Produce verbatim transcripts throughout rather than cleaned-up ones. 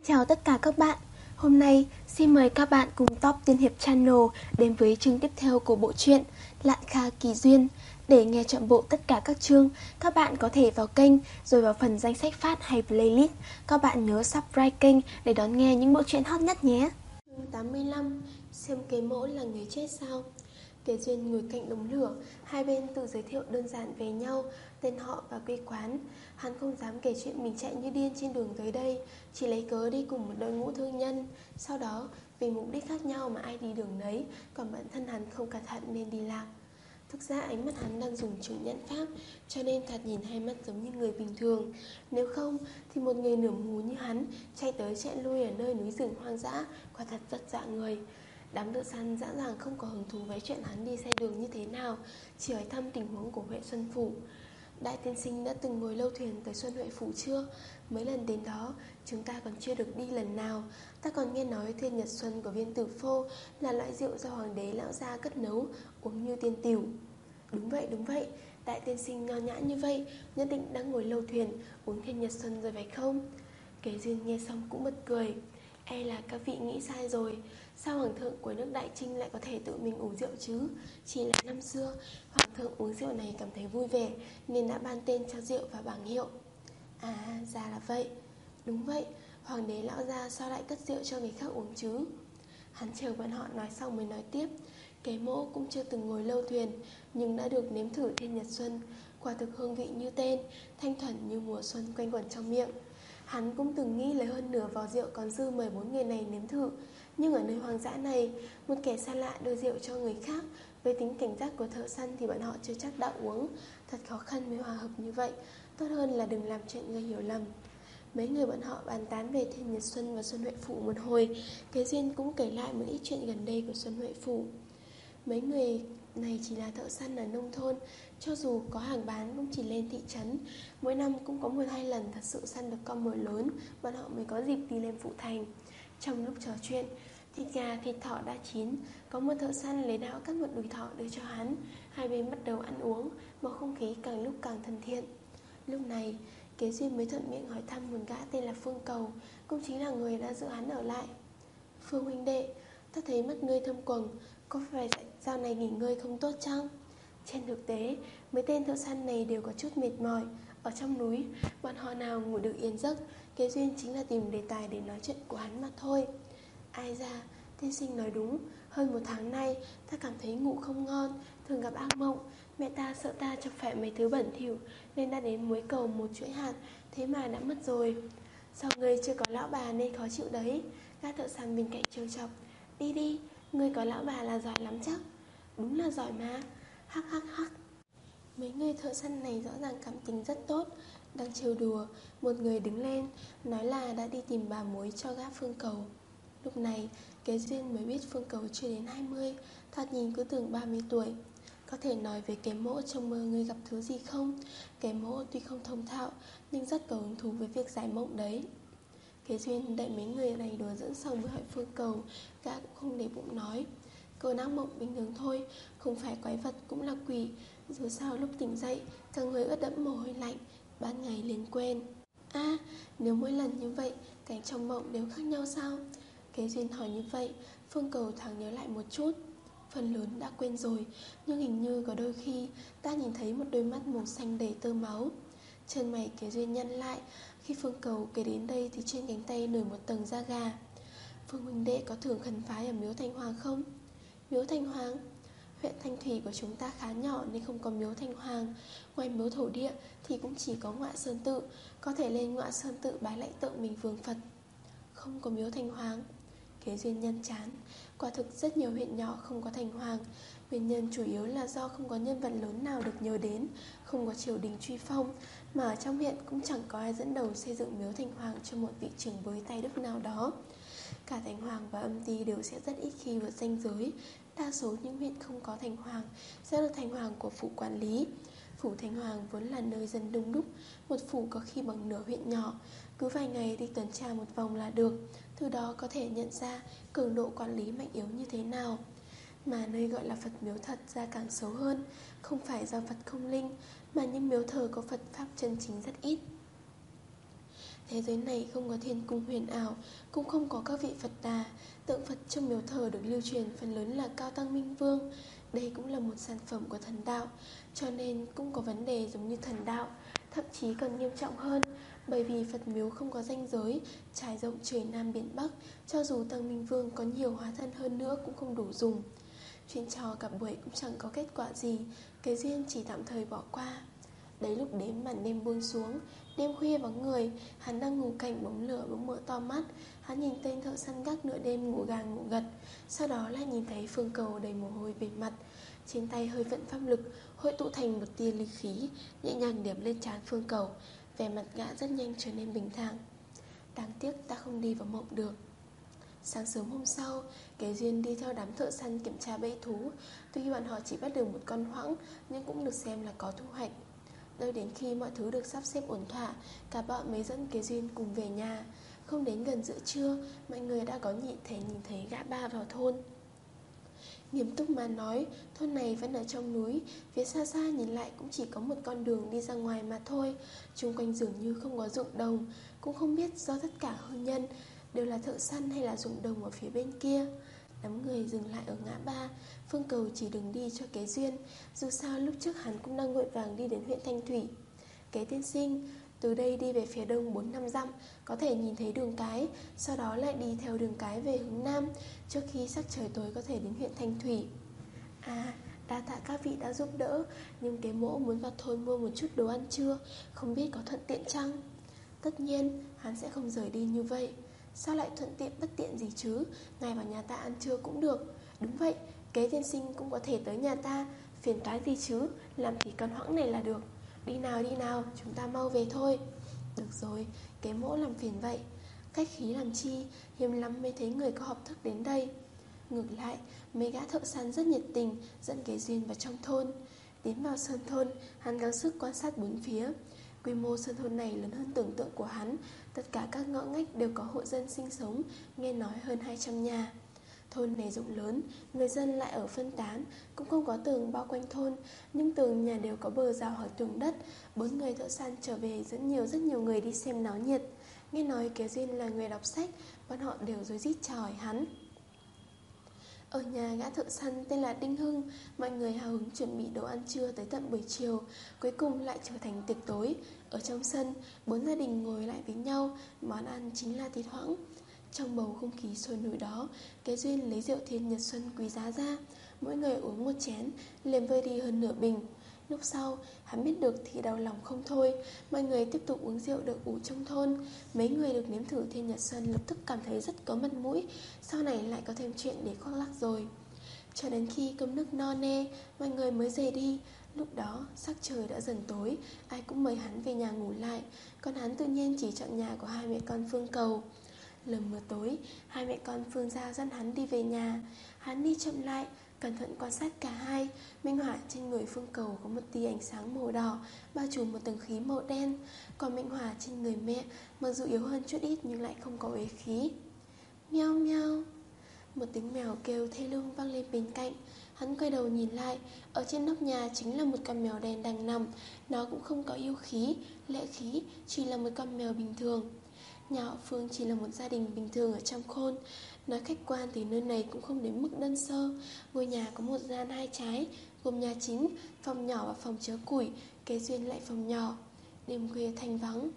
Chào tất cả các bạn. Hôm nay xin mời các bạn cùng Top Tiên Hiệp Channel đến với chương tiếp theo của bộ truyện Lạn Kha Kỳ Duyên. Để nghe trọn bộ tất cả các chương, các bạn có thể vào kênh rồi vào phần danh sách phát hay playlist. Các bạn nhớ subscribe kênh để đón nghe những bộ truyện hot nhất nhé. Chương tám mươi lăm. Xem kế mẫu là người chết sao? Kế Duyên ngồi cạnh đống lửa, hai bên tự giới thiệu đơn giản về nhau, tên họ và quê quán. Hắn không dám kể chuyện mình chạy như điên trên đường tới đây, chỉ lấy cớ đi cùng một đội ngũ thương nhân. Sau đó, vì mục đích khác nhau mà ai đi đường nấy, còn bản thân hắn không cẩn thận nên đi lạc. Thực ra ánh mắt hắn đang dùng chứng nhận pháp, cho nên thoạt nhìn hai mắt giống như người bình thường. Nếu không thì một người nửa mù như hắn chạy tới chạy lui ở nơi núi rừng hoang dã quả thật rất dọa người. Đám thợ săn rõ ràng không có hứng thú với chuyện hắn đi xe đường như thế nào, chỉ hỏi thăm tình huống của Huệ Xuân Phủ. Đại tiên sinh đã từng ngồi lâu thuyền tới Xuân Huệ Phủ chưa? Mấy lần đến đó chúng ta còn chưa được đi lần nào. Ta còn nghe nói Thiên Nhật Xuân của Viên Tử Phô là loại rượu do hoàng đế lão gia cất nấu, uống như tiên tiểu. Đúng vậy, đúng vậy. Đại tiên sinh nho nhã như vậy, nhất định đang ngồi lâu thuyền uống Thiên Nhật Xuân rồi phải không? Kế Duyên nghe xong cũng bật cười. E là các vị nghĩ sai rồi. Sao hoàng thượng của nước Đại Trinh lại có thể tự mình uống rượu chứ? Chỉ là năm xưa hoàng thượng uống rượu này cảm thấy vui vẻ nên đã ban tên cho rượu và bảng hiệu. À, ra là vậy. Đúng vậy, hoàng đế lão gia sao lại cất rượu cho người khác uống chứ? Hắn chờ bọn họ nói xong mới nói tiếp. Kế Mỗ cũng chưa từng ngồi lâu thuyền, nhưng đã được nếm thử Thiên Nhật Xuân. Quả thực hương vị như tên, thanh thuần như mùa xuân quanh quẩn trong miệng. Hắn cũng từng nghĩ lấy hơn nửa vò rượu còn dư mời bốn người này nếm thử. Nhưng ở nơi hoang dã này, một kẻ xa lạ đưa rượu cho người khác, với tính cảnh giác của thợ săn thì bọn họ chưa chắc đã uống. Thật khó khăn mới hòa hợp như vậy. Tốt hơn là đừng làm chuyện gây hiểu lầm. Mấy người bọn họ bàn tán về Thiên Nhật Xuân và Xuân Huệ Phủ một hồi. Kế Duyên cũng kể lại một ít chuyện gần đây của Xuân Huệ Phủ. Mấy người này chỉ là thợ săn ở nông thôn, cho dù có hàng bán cũng chỉ lên thị trấn. Mỗi năm cũng có một hai lần thật sự săn được con mồi lớn, bọn họ mới có dịp đi lên phụ thành. Trong lúc trò chuyện, thịt gà, thịt thỏ đã chín. Có một thợ săn lấy đao cắt một đùi thỏ đưa cho hắn. Hai bên bắt đầu ăn uống, bầu không khí càng lúc càng thân thiện. Lúc này, Kế Duyên mới thuận miệng hỏi thăm một gã tên là Phương Cầu, cũng chính là người đã giữ hắn ở lại. Phương huynh đệ, ta thấy mắt ngươi thâm quầng, có phải dạo này nghỉ ngơi không tốt chăng? Trên thực tế, mấy tên thợ săn này đều có chút mệt mỏi. Ở trong núi, bọn họ nào ngủ được yên giấc. Kế Duyên chính là tìm đề tài để nói chuyện của hắn mà thôi. Ai ra, tiên sinh nói đúng. Hơn một tháng nay, ta cảm thấy ngủ không ngon, thường gặp ác mộng. Mẹ ta sợ ta chọc phải mấy thứ bẩn thỉu nên đã đến muối cầu một chuỗi hạt, thế mà đã mất rồi. Sao ngươi chưa có lão bà nên khó chịu đấy? Gã thợ săn bên cạnh trêu chọc. Đi đi, ngươi có lão bà là giỏi lắm chắc. Đúng là giỏi mà. Hắc hắc hắc. Mấy người thợ săn này rõ ràng cảm tình rất tốt. Đang trêu đùa, một người đứng lên nói là đã đi tìm bà mối cho gã Phương Cầu. Lúc này, Kế Duyên mới biết Phương Cầu chưa đến hai mươi, thoạt nhìn cứ tưởng ba mươi tuổi. Có thể nói về Kế Mỗ trong mơ ngươi gặp thứ gì không? Kế Mỗ tuy không thông thạo, nhưng rất có hứng thú với việc giải mộng đấy. Kế Duyên đợi mấy người này đùa dẫn xong với hỏi Phương Cầu, gã cũng không để bụng nói. Cơn ác mộng bình thường thôi, không phải quái vật cũng là quỷ. Dù sao lúc tỉnh dậy, cả người ướt đẫm mồ hôi lạnh, ban ngày liền quên. À, à, nếu mỗi lần như vậy, cảnh trong mộng đều khác nhau sao? Kế Duyên hỏi như vậy, Phương Cầu thoáng nhớ lại một chút. Phần lớn đã quên rồi, nhưng hình như có đôi khi ta nhìn thấy một đôi mắt màu xanh đầy tơ máu. Chân mày Kế Duyên nhăn lại. Khi Phương Cầu kể đến đây thì trên cánh tay nổi một tầng da gà. Phương huynh đệ có thường khấn phái ở miếu Thanh Hoàng không? Miếu Thanh Hoàng? Huyện Thanh Thủy của chúng ta khá nhỏ nên không có miếu Thanh Hoàng. Ngoài miếu thổ địa thì cũng chỉ có Ngọa Sơn Tự. Có thể lên Ngọa Sơn Tự bái lạy tượng mình vương Phật. Không có miếu Thanh Hoàng. Kế Duyên nhăn chán. Quả thực rất nhiều huyện nhỏ không có Thanh Hoàng. Nguyên nhân chủ yếu là do không có nhân vật lớn nào được nhớ đến, không có triều đình truy phong, mà ở trong huyện cũng chẳng có ai dẫn đầu xây dựng miếu Thanh Hoàng cho một vị trưởng với tay đức nào đó. Cả Thanh Hoàng và âm ty đều sẽ rất ít khi vượt ranh giới. Đa số những huyện không có Thanh Hoàng sẽ được Thanh Hoàng của phủ quản lý. Phủ Thanh Hoàng vốn là nơi dân đông đúc, một phủ có khi bằng nửa huyện nhỏ. Cứ vài ngày đi tuần tra một vòng là được, từ đó có thể nhận ra cường độ quản lý mạnh yếu như thế nào. Mà nơi gọi là Phật miếu thật ra càng xấu hơn. Không phải do Phật không linh, mà những miếu thờ có Phật pháp chân chính rất ít. Thế giới này không có thiên cung huyền ảo, cũng không có các vị Phật Đà. Tượng Phật trong miếu thờ được lưu truyền phần lớn là Cao Tăng Minh Vương. Đây cũng là một sản phẩm của thần đạo, cho nên cũng có vấn đề giống như thần đạo, thậm chí còn nghiêm trọng hơn. Bởi vì Phật miếu không có ranh giới, trải rộng trời Nam Biển Bắc, cho dù Tăng Minh Vương có nhiều hóa thân hơn nữa cũng không đủ dùng. Chuyện trò cả buổi cũng chẳng có kết quả gì, Kế Duyên chỉ tạm thời bỏ qua. Đấy lúc đến màn đêm buông xuống, đêm khuya vắng người, hắn đang ngủ cạnh bóng lửa bỗng mở to mắt. Hắn nhìn tên thợ săn gác nửa đêm ngủ gà ngủ gật, sau đó lại nhìn thấy Phương Cầu đầy mồ hôi bề mặt, trên tay hơi vận pháp lực, hội tụ thành một tia linh khí, nhẹ nhàng điểm lên trán Phương Cầu. Vẻ mặt gã rất nhanh trở nên bình thản. Đáng tiếc ta không đi vào mộng được. Sáng sớm hôm sau, Kế Duyên đi theo đám thợ săn kiểm tra bẫy thú. Tuy bọn họ chỉ bắt được một con hoãng, nhưng cũng được xem là có thu hoạch. Đợi đến khi mọi thứ được sắp xếp ổn thỏa, cả bọn mới dẫn Kế Duyên cùng về nhà. Không đến gần giữa trưa, mọi người đã có nhị thể nhìn thấy gã ba vào thôn. Nghiêm túc mà nói, thôn này vẫn ở trong núi, phía xa xa nhìn lại cũng chỉ có một con đường đi ra ngoài mà thôi. Xung quanh dường như không có ruộng đồng, cũng không biết do tất cả hương nhân đều là thợ săn hay là ruộng đồng ở phía bên kia. Đám người dừng lại ở ngã ba, Phương Cầu chỉ đường đi cho Kế Duyên, dù sao lúc trước hắn cũng đang vội vàng đi đến huyện Thanh Thủy. Kế tiên sinh, từ đây đi về phía đông bốn năm dặm, có thể nhìn thấy đường cái, sau đó lại đi theo đường cái về hướng nam, trước khi sắc trời tối có thể đến huyện Thanh Thủy. À, đa tạ các vị đã giúp đỡ, nhưng Kế mỗ muốn vào thôn mua một chút đồ ăn trưa, không biết có thuận tiện chăng? Tất nhiên, hắn sẽ không rời đi như vậy. Sao lại thuận tiện bất tiện gì chứ? Ngài vào nhà ta ăn trưa cũng được. Đúng vậy, Kế tiên sinh cũng có thể tới nhà ta. Phiền toái gì chứ, làm thì con hoãng này là được. Đi nào đi nào, chúng ta mau về thôi. Được rồi, Kế mỗ làm phiền vậy. Khách khí làm chi, hiếm lắm mới thấy người có học thức đến đây. Ngược lại, mấy gã thợ săn rất nhiệt tình, dẫn Kế Duyên vào trong thôn. Tiến vào sơn thôn, hắn gắng sức quan sát bốn phía. Quy mô sơn thôn này lớn hơn tưởng tượng của hắn. Tất cả các ngõ ngách đều có hộ dân sinh sống, nghe nói hơn hai trăm nhà. Thôn này rộng lớn, người dân lại ở phân tán, cũng không có tường bao quanh thôn, nhưng tường nhà đều có bờ rào hoặc tường đất. Bốn người thợ săn trở về dẫn nhiều rất nhiều người đi xem náo nhiệt. Nghe nói Kế Duyên là người đọc sách, bọn họ đều rối rít chào hỏi hắn. Ở nhà gã thợ săn tên là Đinh Hưng, mọi người hào hứng chuẩn bị đồ ăn trưa tới tận buổi chiều, cuối cùng lại trở thành tiệc tối. Ở trong sân, bốn gia đình ngồi lại với nhau, món ăn chính là thịt hoãng. Trong bầu không khí sôi nổi đó, Kế Duyên lấy rượu Thiên Nhật Xuân quý giá ra, mỗi người uống một chén, liền vơi đi hơn nửa bình. Lúc sau, hắn biết được thì đau lòng không thôi. Mọi người tiếp tục uống rượu đậu ủ trong thôn. Mấy người được nếm thử Thiên Nhật Xuân lập tức cảm thấy rất có mặt mũi. Sau này lại có thêm chuyện để khoác lác rồi. Cho đến khi cơm nước no nê, mọi người mới rời đi. Lúc đó, sắc trời đã dần tối, ai cũng mời hắn về nhà ngủ lại. Còn hắn tự nhiên chỉ chọn nhà của hai mẹ con Phương Cầu. Lờ mờ tối, hai mẹ con Phương Gia dẫn hắn đi về nhà. Hắn đi chậm lại, cẩn thận quan sát cả hai. Minh hỏa trên người Phương Cầu có một tia ánh sáng màu đỏ, bao trùm một tầng khí màu đen. Còn minh hỏa trên người mẹ, mặc dù yếu hơn chút ít nhưng lại không có uế khí. Meo meo. Một tiếng mèo kêu thê lương vang lên bên cạnh. Hắn quay đầu nhìn lại, ở trên nóc nhà chính là một con mèo đen đang nằm. Nó cũng không có yêu khí, lệ khí, chỉ là một con mèo bình thường. Nhà họ Phương chỉ là một gia đình bình thường ở trong thôn. Nói khách quan thì nơi này cũng không đến mức đơn sơ. Ngôi nhà có một gian hai trái, gồm nhà chính, phòng nhỏ và phòng chứa củi, kế duyên lại phòng nhỏ. Đêm khuya thanh vắng.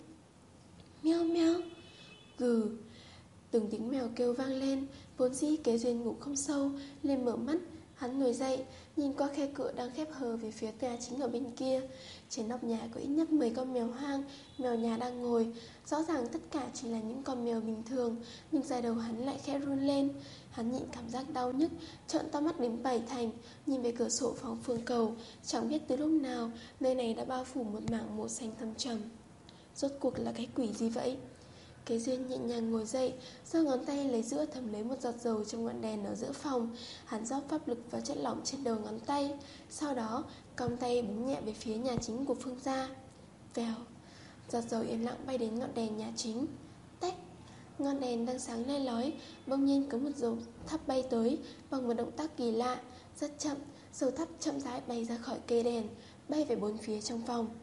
Meo meo. Gừ. Từng tiếng mèo kêu vang lên. Vốn dĩ Kế Duyên ngủ không sâu, liền mở mắt. Hắn ngồi dậy, nhìn qua khe cửa đang khép hờ về phía nhà chính ở bên kia. Trên nóc nhà có ít nhất mười con mèo hoang, mèo nhà đang ngồi. Rõ ràng tất cả chỉ là những con mèo bình thường, nhưng da đầu hắn lại khẽ run lên. Hắn nhịn cảm giác đau nhức, trợn to mắt đến bảy thành, nhìn về cửa sổ phòng Phương Cầu. Chẳng biết từ lúc nào, nơi này đã bao phủ một mảng màu xanh thâm trầm. Rốt cuộc là cái quỷ gì vậy? Kế Duyên nhẹ nhàng ngồi dậy, giơ ngón tay lấy giữa thầm lấy một giọt dầu trong ngọn đèn ở giữa phòng. Hắn rót pháp lực vào chất lỏng trên đầu ngón tay, sau đó cong tay búng nhẹ về phía nhà chính của Phương gia. Vèo, giọt dầu yên lặng bay đến ngọn đèn nhà chính. Tách, ngọn đèn đang sáng le lói, bỗng nhiên có một dầu thắp bay tới bằng một động tác kỳ lạ, rất chậm. Dầu thắp chậm rãi bay ra khỏi cây đèn, bay về bốn phía trong phòng.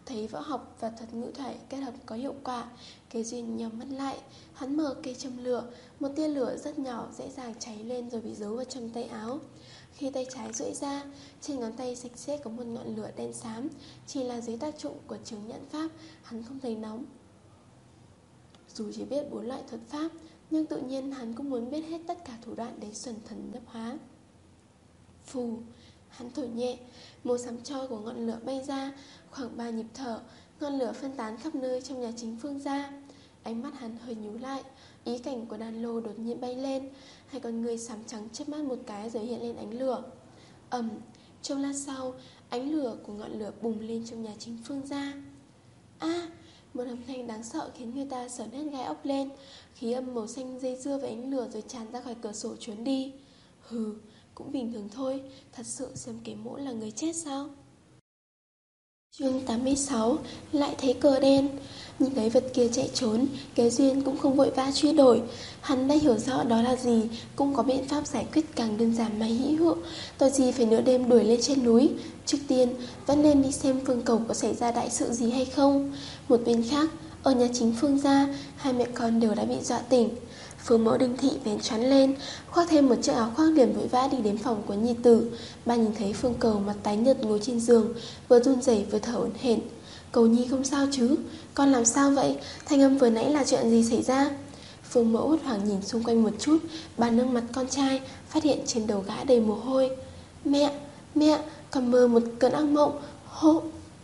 Thấy võ học và thuật ngữ thoại kết hợp có hiệu quả, Kế Duyên nhắm mắt lại. Hắn mở cây châm lửa. Một tia lửa rất nhỏ dễ dàng cháy lên rồi bị giấu vào trong tay áo. Khi tay trái duỗi ra, trên ngón tay sạch sẽ có một ngọn lửa đen xám. Chỉ là dưới tác dụng của chứng nhãn pháp, hắn không thấy nóng. Dù chỉ biết bốn loại thuật pháp, nhưng tự nhiên hắn cũng muốn biết hết tất cả thủ đoạn để xuẩn thần nhập hóa. Phù, hắn thổi nhẹ, màu xám tro của ngọn lửa bay ra. Khoảng ba nhịp thở, ngọn lửa phân tán khắp nơi trong nhà chính Phương gia. Ánh mắt hắn hơi nhíu lại, ý cảnh của đàn lô đột nhiên bay lên. Hai con người xám trắng chớp mắt một cái rồi hiện lên ánh lửa. Ầm, trong lát sau, ánh lửa của ngọn lửa bùng lên trong nhà chính Phương gia. A, à, một âm thanh đáng sợ khiến người ta sởn hết gai ốc lên. Khí âm màu xanh dây dưa với ánh lửa rồi tràn ra khỏi cửa sổ trốn đi. Hừ, cũng bình thường thôi. Thật sự xem Kế Mỗ là người chết sao? Chương tám mươi sáu. Lại thấy cờ đen. Nhìn thấy vật kia chạy trốn, Kế Duyên cũng không vội vã truy đuổi. Hắn đã hiểu rõ đó là gì, cũng có biện pháp giải quyết càng đơn giản mà hữu hiệu. Tội gì phải nửa đêm đuổi lên trên núi. Trước tiên vẫn nên đi xem Phương Cầu có xảy ra đại sự gì hay không. Một bên khác, ở nhà chính Phương gia, hai mẹ con đều đã bị dọa tỉnh. Phương Mẫu Đinh Thị vén choán lên, khoác thêm một chiếc áo khoác liền vội vã đi đến phòng của nhi tử. Bà nhìn thấy Phương Cầu mặt tái nhợt ngồi trên giường, vừa run rẩy vừa thở hổn hển. Cầu nhi không sao chứ? Con làm sao vậy? Thanh âm vừa nãy là chuyện gì xảy ra? Phương Mẫu hốt hoảng nhìn xung quanh một chút. Bà nâng mặt con trai, phát hiện trên đầu gã đầy mồ hôi. Mẹ, mẹ, con mơ một cơn ác mộng. Hô.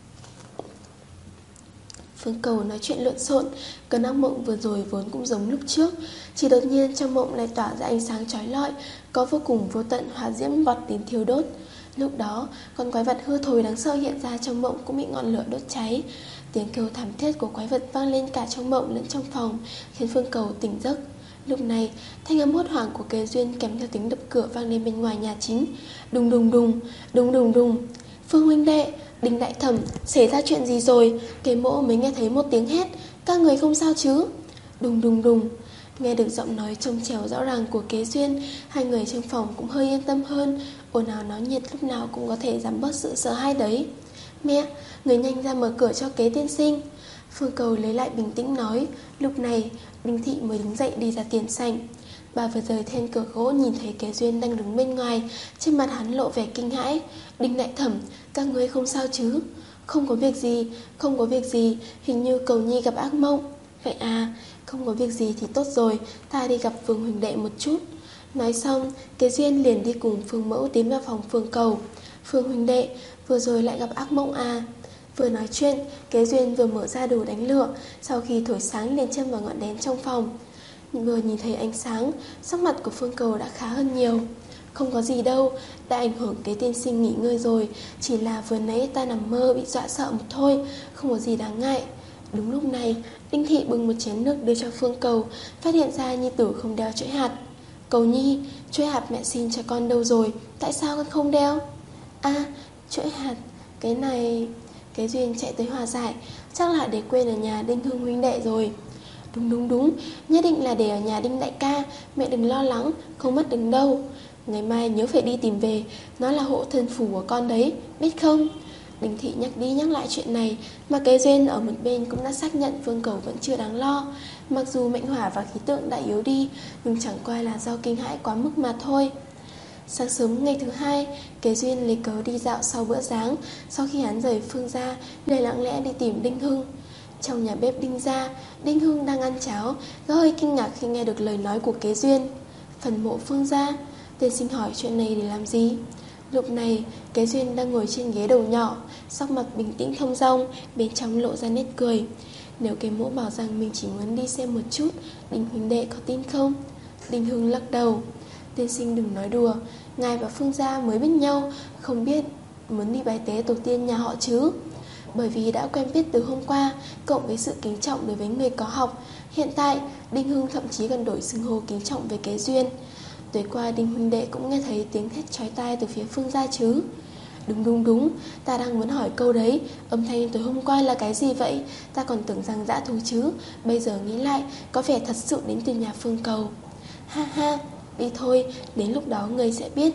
Phương Cầu nói chuyện lộn xộn. Cơn ác mộng vừa rồi vốn cũng giống lúc trước, chỉ đột nhiên trong mộng lại tỏa ra ánh sáng chói lọi, có vô cùng vô tận hỏa diễm vọt đến thiêu đốt. Lúc đó, con quái vật hư thối đáng sợ hiện ra trong mộng cũng bị ngọn lửa đốt cháy. Tiếng kêu thảm thiết của quái vật vang lên cả trong mộng lẫn trong phòng, khiến Phương Cầu tỉnh giấc. Lúc này, thanh âm hốt hoảng của Kế Duyên kèm theo tiếng đập cửa vang lên bên ngoài nhà chính. Đùng đùng đùng, đùng đùng đùng. Phương huynh đệ, Đinh đại thẩm, xảy ra chuyện gì rồi? Kế Mỗ mới nghe thấy một tiếng hét. Các người không sao chứ? Đùng đùng đùng. Nghe được giọng nói trông trèo rõ ràng của Kế Duyên, hai người trong phòng cũng hơi yên tâm hơn. Ồn ào náo nhiệt lúc nào cũng có thể giảm bớt sự sợ hãi đấy. Mẹ, người nhanh ra mở cửa cho Kế tiên sinh. Phương Cầu lấy lại bình tĩnh nói. Lúc này, Đinh Thị mới đứng dậy đi ra tiền sảnh. Bà vừa rời then cửa gỗ nhìn thấy Kế Duyên đang đứng bên ngoài, trên mặt hắn lộ vẻ kinh hãi. Đinh đại thẩm, các ngươi không sao chứ? Không có việc gì, không có việc gì, hình như Cầu nhi gặp ác mộng. Vậy à, không có việc gì thì tốt rồi, ta đi gặp Phương huynh đệ một chút. Nói xong, Kế Duyên liền đi cùng Phương Mẫu tiến vào phòng Phương Cầu. Phương huynh đệ, vừa rồi lại gặp ác mộng à? Vừa nói chuyện, Kế Duyên vừa mở ra đồ đánh lửa, sau khi thổi sáng liền châm vào ngọn đèn trong phòng. Vừa nhìn thấy ánh sáng, sắc mặt của Phương Cầu đã khá hơn nhiều. Không có gì đâu, đã ảnh hưởng Kế tiên sinh nghỉ ngơi rồi, chỉ là vừa nãy ta nằm mơ bị dọa sợ một thôi, không có gì đáng ngại. Đúng lúc này, Đinh Thị bưng một chén nước đưa cho Phương Cầu, phát hiện ra nhi tử không đeo chuỗi hạt. Cầu nhi, chuỗi hạt mẹ xin cho con đâu rồi, tại sao con không đeo? À, chuỗi hạt, cái này... Kế Duyên chạy tới hòa giải, chắc là để quên ở nhà Đinh Hưng huynh đệ rồi. Đúng đúng đúng, nhất định là để ở nhà Đinh đại ca, mẹ đừng lo lắng, không mất đứng đâu. Ngày mai nhớ phải đi tìm về, nó là hộ thân phù của con đấy, biết không? Đinh Thị nhắc đi nhắc lại chuyện này, mà Kế Duyên ở một bên cũng đã xác nhận Phương Cầu vẫn chưa đáng lo. Mặc dù mệnh hỏa và khí tượng đã yếu đi, nhưng chẳng qua là do kinh hãi quá mức mà thôi. Sáng sớm ngày thứ hai, Kế Duyên lấy cớ đi dạo sau bữa sáng. Sau khi hắn rời Phương gia, liền lặng lẽ đi tìm Đinh Hưng. Trong nhà bếp Đinh gia, Đinh Hưng đang ăn cháo, gã hơi kinh ngạc khi nghe được lời nói của Kế Duyên. Phần mộ Phương gia, tiên sinh hỏi chuyện này để làm gì? Lúc này, Kế Duyên đang ngồi trên ghế đầu nhỏ, sắc mặt bình tĩnh thông dong, bên trong lộ ra nét cười. Nếu Kế Mỗ bảo rằng mình chỉ muốn đi xem một chút, Đinh huynh đệ có tin không? Đinh Hưng lắc đầu. Tiên sinh đừng nói đùa, ngài và Phương gia mới biết nhau, không biết muốn đi bái tế tổ tiên nhà họ chứ? Bởi vì đã quen biết từ hôm qua, cộng với sự kính trọng đối với người có học, hiện tại Đinh Hưng thậm chí còn đổi xưng hô kính trọng với Kế Duyên. Tối qua Đinh huynh đệ cũng nghe thấy tiếng hét chói tai từ phía Phương gia chứ? Đúng đúng đúng, ta đang muốn hỏi câu đấy. Âm thanh tối hôm qua là cái gì vậy? Ta còn tưởng rằng dã thú chứ, bây giờ nghĩ lại có vẻ thật sự đến từ nhà Phương Cầu. Ha ha, đi thôi, đến lúc đó người sẽ biết.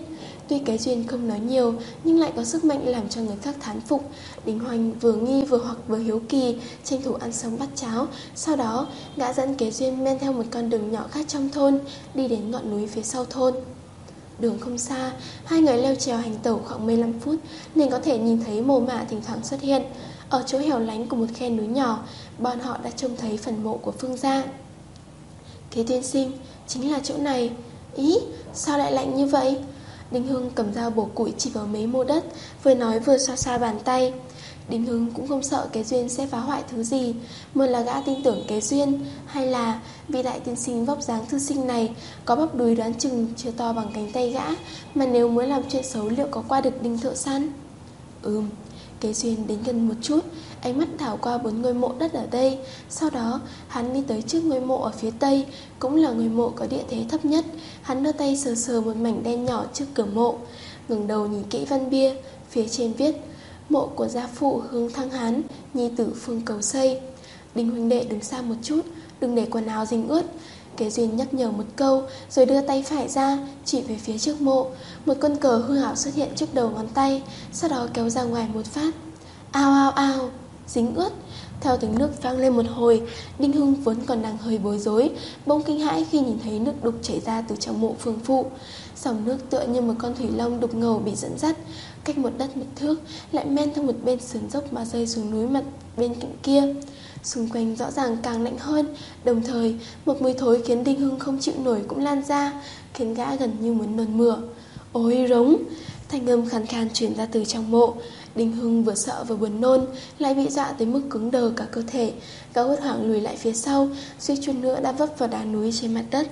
Tuy cái duyên không nói nhiều, nhưng lại có sức mạnh làm cho người khác thán phục. Đinh Hoành vừa nghi vừa hoặc vừa hiếu kỳ, tranh thủ ăn sống bắt cháo. Sau đó, gã dẫn Kế Duyên men theo một con đường nhỏ khác trong thôn, đi đến ngọn núi phía sau thôn. Đường không xa, hai người leo trèo hành tẩu khoảng mười lăm phút, nên có thể nhìn thấy mồ mả thỉnh thoảng xuất hiện. Ở chỗ hẻo lánh của một khe núi nhỏ, bọn họ đã trông thấy phần mộ của Phương gia. Kế tiên sinh, chính là chỗ này. Ý, sao lại lạnh như vậy? Đinh Hưng cầm dao bổ củi chỉ vào mấy mô đất, vừa nói vừa xoa xoa bàn tay. Đinh Hưng cũng không sợ Kế Duyên sẽ phá hoại thứ gì. Một là gã tin tưởng Kế Duyên, hay là vị đại tiên sinh vóc dáng thư sinh này có bắp đùi đoán chừng chưa to bằng cánh tay gã, mà nếu muốn làm chuyện xấu liệu có qua được Đinh thợ săn? Ừm. Kế Duyên đến gần một chút, ánh mắt đảo qua bốn ngôi mộ đất ở đây. Sau đó hắn đi tới trước ngôi mộ ở phía tây, cũng là ngôi mộ có địa thế thấp nhất. Hắn đưa tay sờ sờ một mảnh đen nhỏ trước cửa mộ, ngẩng đầu nhìn kỹ văn bia. Phía trên viết: mộ của gia phụ Hướng Thăng Hán, nhi tử Phương Cầu xây. Đinh huynh đệ đứng xa một chút, đừng để quần áo dính ướt. Kế Duyên nhắc nhở một câu, rồi đưa tay phải ra chỉ về phía trước mộ. Một con cờ hư ảo xuất hiện trước đầu ngón tay, sau đó kéo ra ngoài một phát. Ao ao ao, dính ướt. Theo tiếng nước vang lên một hồi, Đinh Hưng vốn còn đang hơi bối rối, bỗng kinh hãi khi nhìn thấy nước đục chảy ra từ trong mộ Phương phụ. Dòng nước tựa như một con thủy long đục ngầu bị dẫn dắt, cách một đất một thước, lại men theo một bên sườn dốc mà rơi xuống núi mặt bên cạnh kia. Xung quanh rõ ràng càng lạnh hơn, đồng thời một mùi thối khiến Đinh Hưng không chịu nổi cũng lan ra, khiến gã gần như muốn nôn mửa. Ôi rống! Thanh âm khàn khàn truyền ra từ trong mộ. Đinh Hưng vừa sợ vừa buồn nôn, lại bị dọa tới mức cứng đờ cả cơ thể. Gã hốt hoảng lùi lại phía sau, suýt chút nữa đã vấp vào đá núi trên mặt đất.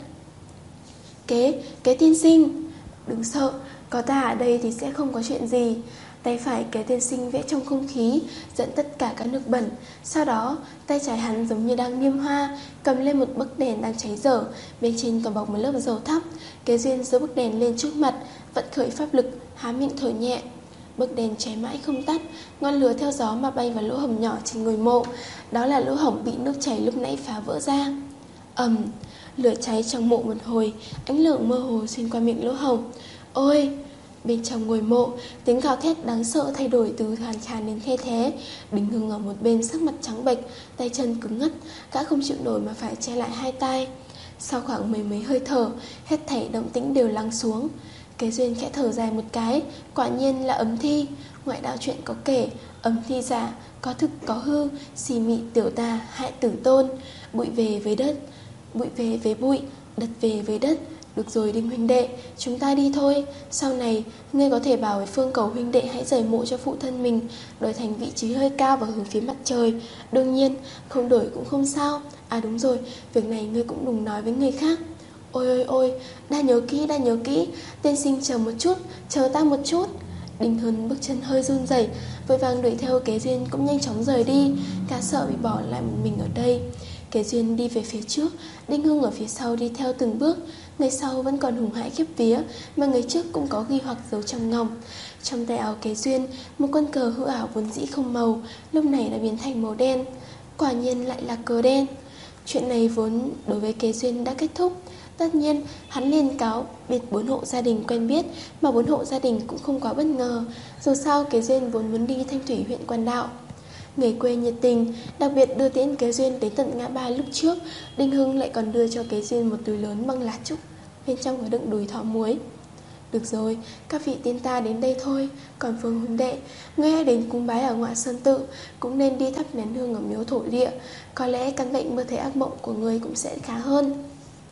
Kế, kế tiên sinh! Đừng sợ, có ta ở đây thì sẽ không có chuyện gì. Tay phải Kế tiên sinh vẽ trong không khí, dẫn tất cả các nước bẩn. Sau đó, tay trái hắn giống như đang niêm hoa, cầm lên một bức đèn đang cháy dở, bên trên còn bọc một lớp dầu thắp. Kế Duyên giơ bức đèn lên trước mặt, vận khởi pháp lực, há miệng thổi nhẹ. Bức đèn cháy mãi không tắt, ngọn lửa theo gió mà bay vào lỗ hổng nhỏ trên ngôi mộ. Đó là lỗ hổng bị nước chảy lúc nãy phá vỡ ra. Ầm, lửa cháy trong mộ một hồi, ánh lửa mơ hồ xuyên qua miệng lỗ hổng. Ôi! Bên trong ngôi mộ, tiếng gào thét đáng sợ thay đổi từ khàn khàn đến the thé. Đinh Hưng ở một bên sắc mặt trắng bệch, tay chân cứng ngắt, gã không chịu nổi mà phải che lại hai tay. Sau khoảng mấy mấy hơi thở, hết thảy động tĩnh đều lắng xuống. Kế Duyên khẽ thở dài một cái, quả nhiên là ấm thi. Ngoại đạo chuyện có kể, ấm thi giả, có thực có hư, xì mị tiểu tà, hại tử tôn. Bụi về với đất, bụi về với bụi, đất về với đất. Được rồi Đinh huynh đệ, chúng ta đi thôi. Sau này, ngươi có thể bảo với Phương Cầu huynh đệ hãy rời mộ cho phụ thân mình, đổi thành vị trí hơi cao và hướng phía mặt trời. Đương nhiên, không đổi cũng không sao. À đúng rồi, việc này ngươi cũng đừng nói với người khác. Ôi ôi ôi, đã nhớ kỹ, đã nhớ kỹ. Tiên sinh chờ một chút, chờ ta một chút. Đinh Hưng bước chân hơi run rẩy, vội vàng đuổi theo Kế Duyên cũng nhanh chóng rời đi. Cả sợ bị bỏ lại một mình ở đây. Kế Duyên đi về phía trước, Đinh Hưng ở phía sau đi theo từng bước. Người sau vẫn còn hùng hãi khiếp vía, mà người trước cũng có ghi hoặc giấu trong ngòng. Trong tay áo Kế Duyên, một con cờ hư ảo vốn dĩ không màu, lúc này đã biến thành màu đen. Quả nhiên lại là cờ đen. Chuyện này vốn đối với Kế Duyên đã kết thúc. Tất nhiên, hắn liên cáo biệt bốn hộ gia đình quen biết, mà bốn hộ gia đình cũng không quá bất ngờ. Dù sao Kế Duyên vốn muốn đi Thanh Thủy huyện Quan Đạo. Người quê nhiệt tình, đặc biệt đưa tiễn Kế Duyên đến tận ngã ba lúc trước. Đinh Hưng lại còn đưa cho Kế Duyên một túi lớn bằng lá trúc, bên trong có đựng đùi thỏ muối. Được rồi, các vị tiên ta đến đây thôi. Còn Phương huynh đệ, ngươi hãy đến cúng bái ở ngoại sơn tự, cũng nên đi thắp nén hương ở miếu thổ địa. Có lẽ căn bệnh mơ thấy ác mộng của ngươi cũng sẽ khá hơn.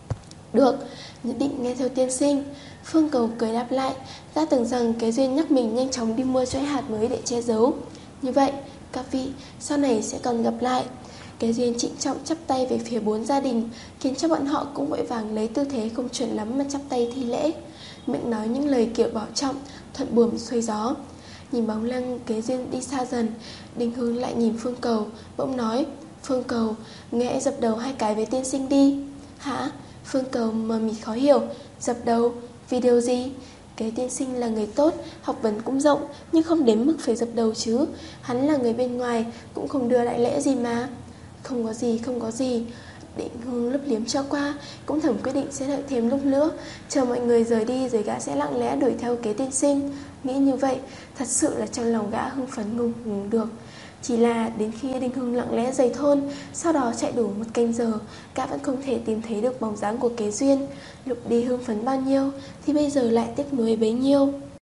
Được, nhất định nghe theo tiên sinh. Phương Cầu cười đáp lại. Đã tưởng rằng Kế Duyên nhắc mình nhanh chóng đi mua trái hạt mới để che giấu. Như vậy, các vị sau này sẽ còn gặp lại. Kế Duyên trịnh trọng chắp tay về phía bốn gia đình, khiến cho bọn họ cũng vội vàng lấy tư thế không chuẩn lắm mà chắp tay thi lễ, miệng nói những lời kiểu bảo trọng, thuận buồm xuôi gió. Nhìn bóng lưng Kế Duyên đi xa dần, Đinh Hưng lại nhìn Phương Cầu, bỗng nói: Phương Cầu, ngươi hãy dập đầu hai cái với tiên sinh đi. Hả? Phương Cầu mờ mịt khó hiểu. Dập đầu? Vì điều gì? Kế tiên sinh là người tốt, học vấn cũng rộng, nhưng không đến mức phải dập đầu chứ. Hắn là người bên ngoài, cũng không đưa đại lễ gì mà. Không có gì, không có gì. Định Hưng lấp liếm cho qua, cũng thầm quyết định sẽ đợi thêm lúc nữa, chờ mọi người rời đi rồi gã sẽ lặng lẽ đuổi theo Kế tiên sinh. Nghĩ như vậy, thật sự là trong lòng gã hưng phấn ngủ ngủ được. Chỉ là đến khi Đinh Hưng lặng lẽ rời thôn, sau đó chạy đủ một canh giờ, gã vẫn không thể tìm thấy được bóng dáng của Kế Duyên. Lúc đi hưng phấn bao nhiêu thì bây giờ lại tiếc nuối bấy nhiêu.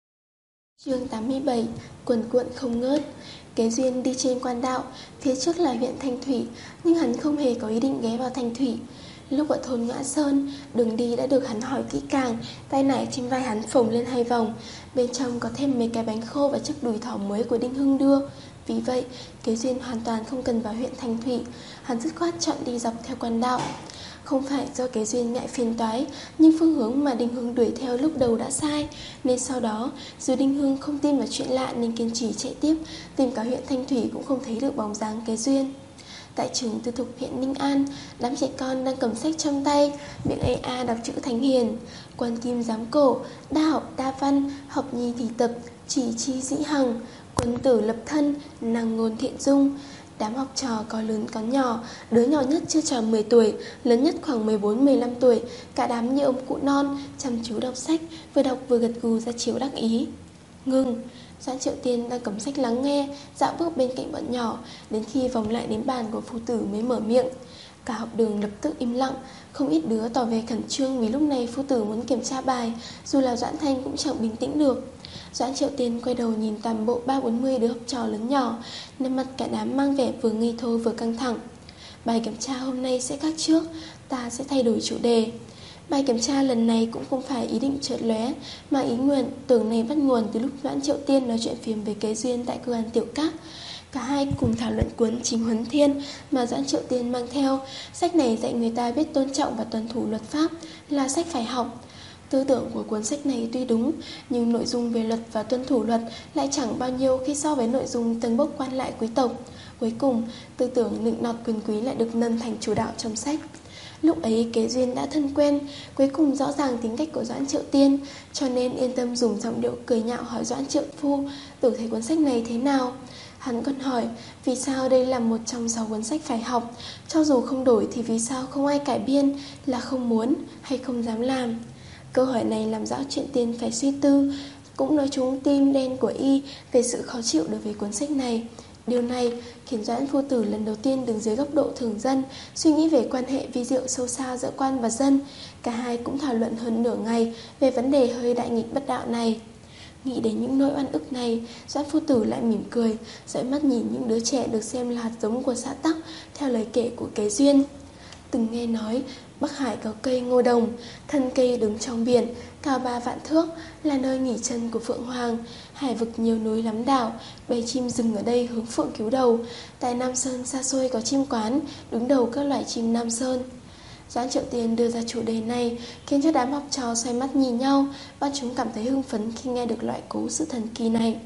Chương tám mươi bảy. Quần cuộn không ngớt. Kế Duyên đi trên quan đạo, phía trước là huyện Thanh Thủy, nhưng hắn không hề có ý định ghé vào Thanh Thủy. Lúc ở thôn Ngã Sơn, đường đi đã được hắn hỏi kỹ càng, tay nải trên vai hắn phồng lên hai vòng, bên trong có thêm mấy cái bánh khô và chiếc đùi thỏ mới của Đinh Hưng đưa. Vì vậy, Kế Duyên hoàn toàn không cần vào huyện Thanh Thủy, hắn dứt khoát chọn đi dọc theo quan đạo. Không phải do Kế Duyên ngại phiền toái, nhưng phương hướng mà Đinh Hưng đuổi theo lúc đầu đã sai, nên sau đó, dù Đinh Hưng không tin vào chuyện lạ nên kiên trì chạy tiếp, tìm cả huyện Thanh Thủy cũng không thấy được bóng dáng Kế Duyên. Tại trường tư thục huyện Ninh An, đám trẻ con đang cầm sách trong tay, miệng ê a đọc chữ thánh hiền. Quan kim giám cổ, đa học đa văn, học nhi thì tập, chỉ chi dĩ hằng, quân tử lập thân, năng ngôn thiện dung. Đám học trò có lớn có nhỏ, đứa nhỏ nhất chưa tròn mười tuổi, lớn nhất khoảng mười bốn mười lăm tuổi, cả đám như ông cụ non, chăm chú đọc sách, vừa đọc vừa gật gù ra chiếu đắc ý. Ngừng! Doãn Triệu Tiên đang cầm sách lắng nghe, dạo bước bên cạnh bọn nhỏ, đến khi vòng lại đến bàn của phu tử mới mở miệng. Cả học đường lập tức im lặng, không ít đứa tỏ vẻ khẩn trương vì lúc này phu tử muốn kiểm tra bài, dù là Doãn Thanh cũng chẳng bình tĩnh được. Doãn Triệu Tiên quay đầu nhìn toàn bộ ba bốn mươi đứa học trò lớn nhỏ, nên mặt cả đám mang vẻ vừa nghi thô vừa căng thẳng. Bài kiểm tra hôm nay sẽ khác trước, ta sẽ thay đổi chủ đề. Bài kiểm tra lần này cũng không phải ý định chợt lóe, mà ý nguyện tưởng này bắt nguồn từ lúc Doãn Triệu Tiên nói chuyện phiếm với Kế Duyên tại cửa hàng Tiểu Các. Cả hai cùng thảo luận cuốn Chính Huấn Thiên mà Doãn Triệu Tiên mang theo. Sách này dạy người ta biết tôn trọng và tuân thủ luật pháp, là sách phải học. Tư tưởng của cuốn sách này tuy đúng, nhưng nội dung về luật và tuân thủ luật lại chẳng bao nhiêu khi so với nội dung tầng bốc quan lại quý tộc. Cuối cùng, tư tưởng nịnh nọt quyền quý lại được nâng thành chủ đạo trong sách. Lúc ấy Kế Duyên đã thân quen, cuối cùng rõ ràng tính cách của Doãn Triệu Tiên, cho nên yên tâm dùng giọng điệu cười nhạo hỏi Doãn Triệu Phu tự thấy cuốn sách này thế nào. Hắn còn hỏi vì sao đây là một trong sáu cuốn sách phải học, cho dù không đổi thì vì sao không ai cải biên, là không muốn hay không dám làm. Câu hỏi này làm Doãn Triệu Tiên phải suy tư, cũng nói trúng tim đen của y về sự khó chịu đối với cuốn sách này. Điều này khiến Doãn phu tử lần đầu tiên đứng dưới góc độ thường dân, suy nghĩ về quan hệ vi diệu sâu xa giữa quan và dân. Cả hai cũng thảo luận hơn nửa ngày về vấn đề hơi đại nghịch bất đạo này. Nghĩ đến những nỗi oan ức này, Doãn phu tử lại mỉm cười, dõi mắt nhìn những đứa trẻ được xem là hạt giống của xã Tắc, theo lời kể của Kế Duyên. Từng nghe nói Bắc Hải có cây ngô đồng, thân cây đứng trong biển, cao ba vạn thước, là nơi nghỉ chân của Phượng Hoàng. Hải vực nhiều núi lắm đảo, bầy chim rừng ở đây hướng phượng cứu đầu. Tại Nam Sơn xa xôi có chim quán, đứng đầu các loại chim Nam Sơn. Doãn Triệu Tiên đưa ra chủ đề này, khiến cho đám học trò xoay mắt nhìn nhau, bọn chúng cảm thấy hưng phấn khi nghe được loại cố sự thần kỳ này.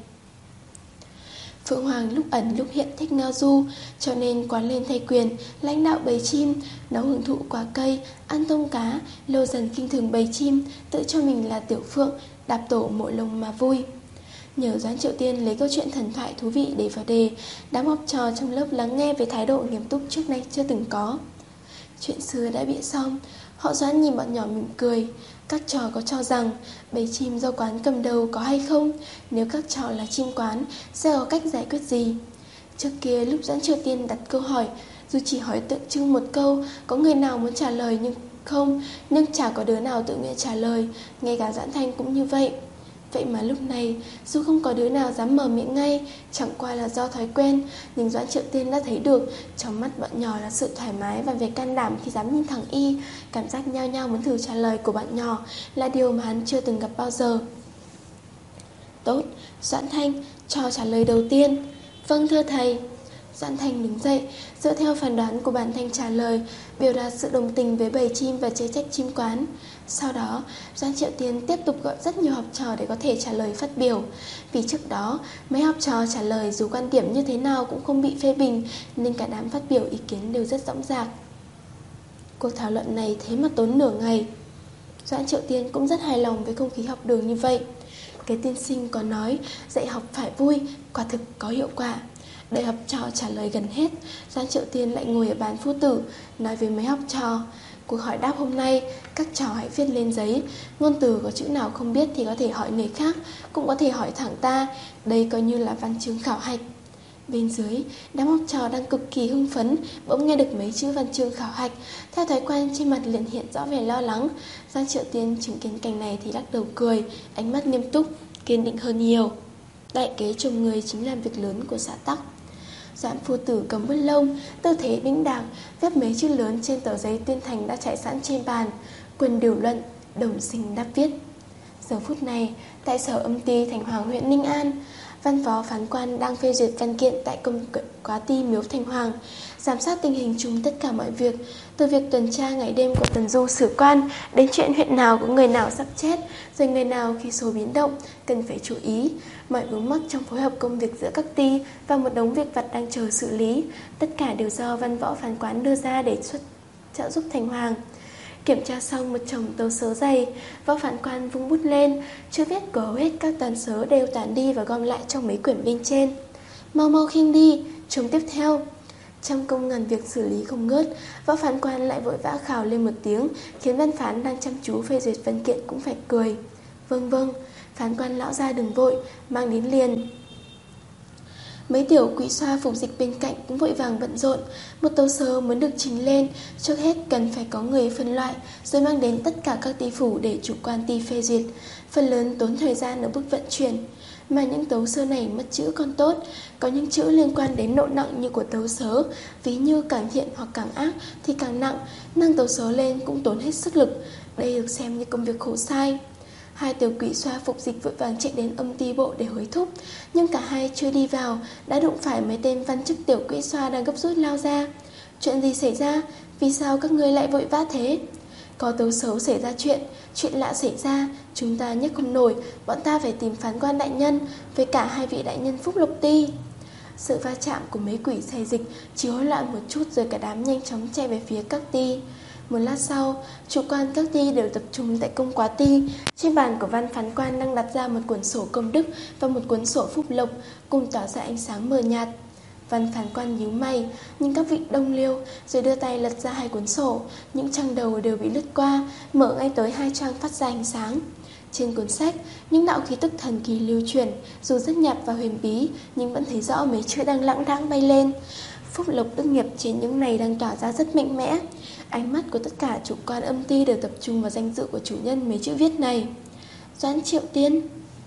Phượng Hoàng lúc ẩn lúc hiện thích ngao du, cho nên quán lên thay quyền, lãnh đạo bầy chim, nấu hưởng thụ quả cây, ăn tôm cá, lâu dần kinh thường bầy chim, tự cho mình là tiểu phượng, đạp tổ mộ lông mà vui. Nhờ Doãn Triệu Tiên lấy câu chuyện thần thoại thú vị để vào đề, đám học trò trong lớp lắng nghe với thái độ nghiêm túc trước nay chưa từng có. Chuyện xưa đã bịa xong, họ Doãn nhìn bọn nhỏ mỉm cười. Các trò có cho rằng bầy chim do quán cầm đầu có hay không? Nếu các trò là chim quán, sẽ có cách giải quyết gì? Trước kia lúc Doãn Triệu Tiên đặt câu hỏi, dù chỉ hỏi tượng trưng một câu, có người nào muốn trả lời nhưng không, nhưng chả có đứa nào tự nguyện trả lời, ngay cả Doãn Thanh cũng như vậy. Vậy mà lúc này, dù không có đứa nào dám mở miệng ngay, chẳng qua là do thói quen, nhưng Doãn Triệu Tiên đã thấy được trong mắt bọn nhỏ là sự thoải mái và vẻ can đảm khi dám nhìn thẳng y. Cảm giác nhao nhao muốn thử trả lời của bạn nhỏ là điều mà hắn chưa từng gặp bao giờ. Tốt, Doãn Thanh, cho trả lời đầu tiên. Vâng thưa thầy. Doãn Thanh đứng dậy, dựa theo phán đoán của bản Thanh trả lời, biểu đạt sự đồng tình với bầy chim và chê trách chim quán. Sau đó, Doãn Triệu Tiên tiếp tục gọi rất nhiều học trò để có thể trả lời phát biểu. Vì trước đó, mấy học trò trả lời dù quan điểm như thế nào cũng không bị phê bình, nên cả đám phát biểu ý kiến đều rất dõng dạc. Cuộc thảo luận này thế mà tốn nửa ngày. Doãn Triệu Tiên cũng rất hài lòng với không khí học đường như vậy. Cái tiên sinh có nói dạy học phải vui, quả thực có hiệu quả. Đợi học trò trả lời gần hết, Doãn Triệu Tiên lại ngồi ở bàn phu tử, nói với mấy học trò: cuộc hỏi đáp hôm nay, các trò hãy viết lên giấy. Ngôn từ có chữ nào không biết thì có thể hỏi người khác, cũng có thể hỏi thẳng ta. Đây coi như là văn chương khảo hạch. Bên dưới, đám học trò đang cực kỳ hưng phấn, bỗng nghe được mấy chữ văn chương khảo hạch. Theo thói quen, trên mặt liền hiện rõ vẻ lo lắng. Doãn Triệu Tiên chứng kiến cảnh này thì lắc đầu cười, ánh mắt nghiêm túc, kiên định hơn nhiều. Đại kế chồng người chính là việc lớn của xã Tắc. Doãn phu tử cầm bút lông, tư thế đĩnh đạc, viết mấy chữ lớn trên tờ giấy tuyên thành đã trải sẵn trên bàn: quyền điều luận, đồng sinh đáp viết. Giờ phút này, tại sở âm ty Thành Hoàng huyện Ninh An, văn phó phán quan đang phê duyệt văn kiện tại công quá ty miếu Thành Hoàng, giám sát tình hình chung tất cả mọi việc, từ việc tuần tra ngày đêm của tuần du sử quan đến chuyện huyện nào có người nào sắp chết, rồi người nào khi số biến động cần phải chú ý, mọi vướng mắc trong phối hợp công việc giữa các ty và một đống việc vặt đang chờ xử lý, tất cả đều do văn võ phán quán đưa ra để xuất trợ giúp Thành Hoàng. Kiểm tra xong một chồng tấu sớ dày, võ phán quan vung bút lên, chưa viết của hầu hết các tán sớ đều tán đi và gom lại trong mấy quyển bên trên. Mau mau khiêng đi, chồng tiếp theo. Trăm công ngàn việc xử lý không ngớt, võ phán quan lại vội vã khào lên một tiếng, khiến văn phán đang chăm chú phê duyệt văn kiện cũng phải cười. Vâng vâng, phán quan lão ra đừng vội, mang đến liền. Mấy tiểu quỷ xoa phục dịch bên cạnh cũng vội vàng bận rộn. Một tấu sớ muốn được trình lên, trước hết cần phải có người phân loại, rồi mang đến tất cả các ty phủ để chủ quan ty phê duyệt. Phần lớn tốn thời gian ở bước vận chuyển. Mà những tấu sớ này mất chữ còn tốt, có những chữ liên quan đến độ nặng như của tấu sớ, ví như càng thiện hoặc càng ác thì càng nặng, nâng tấu sớ lên cũng tốn hết sức lực. Đây được xem như công việc khổ sai. Hai tiểu quỷ xoa phục dịch vội vàng chạy đến âm ty bộ để hối thúc, nhưng cả hai chưa đi vào đã đụng phải mấy tên văn chức tiểu quỷ xoa đang gấp rút lao ra. Chuyện gì xảy ra? Vì sao các ngươi lại vội vã thế? Có tấu xấu xảy ra chuyện, chuyện lạ xảy ra, chúng ta nhấc không nổi, bọn ta phải tìm phán quan đại nhân với cả hai vị đại nhân phúc lục ty. Sự va chạm của mấy quỷ xài dịch chỉ hỗn loạn một chút rồi cả đám nhanh chóng chạy về phía các ty. Một lát sau, chủ quan các ty đều tập trung tại công quá ty. Trên bàn của văn phán quan đang đặt ra một cuốn sổ công đức và một cuốn sổ phúc lộc, cùng tỏa ra ánh sáng mờ nhạt. Văn phán quan nhíu mày, nhưng các vị đông liêu, rồi đưa tay lật ra hai cuốn sổ. Những trang đầu đều bị lướt qua, mở ngay tới hai trang phát ra ánh sáng. Trên cuốn sách, những đạo khí tức thần kỳ lưu truyền, dù rất nhạt và huyền bí, nhưng vẫn thấy rõ mấy chữ đang lãng đãng bay lên. Phúc lộc đức nghiệp trên những này đang tỏa ra rất mạnh mẽ. Ánh mắt của tất cả chủ quan âm ty đều tập trung vào danh dự của chủ nhân mấy chữ viết này. Doãn Triệu Tiên.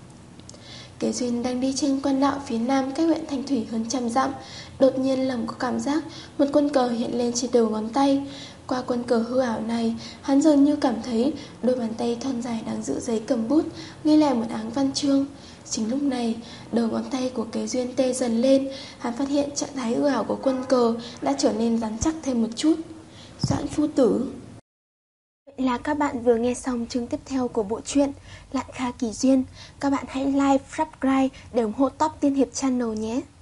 Kế Duyên đang đi trên quan đạo phía nam cách huyện Thanh Thủy hơn trăm dặm. Đột nhiên lòng có cảm giác một quân cờ hiện lên trên đầu ngón tay. Qua quân cờ hư ảo này, hắn dường như cảm thấy đôi bàn tay thon dài đang giữ giấy cầm bút, ghi lại một áng văn chương. Chính lúc này, đầu ngón tay của Kế Duyên tê dần lên, hắn phát hiện trạng thái hư ảo của quân cờ đã trở nên rắn chắc thêm một chút. Doãn phu tử. Vậy là các bạn vừa nghe xong chương tiếp theo của bộ truyện Lạn Kha Kỳ Duyên. Các bạn hãy like, subscribe để ủng hộ Top Tiên Hiệp Channel nhé.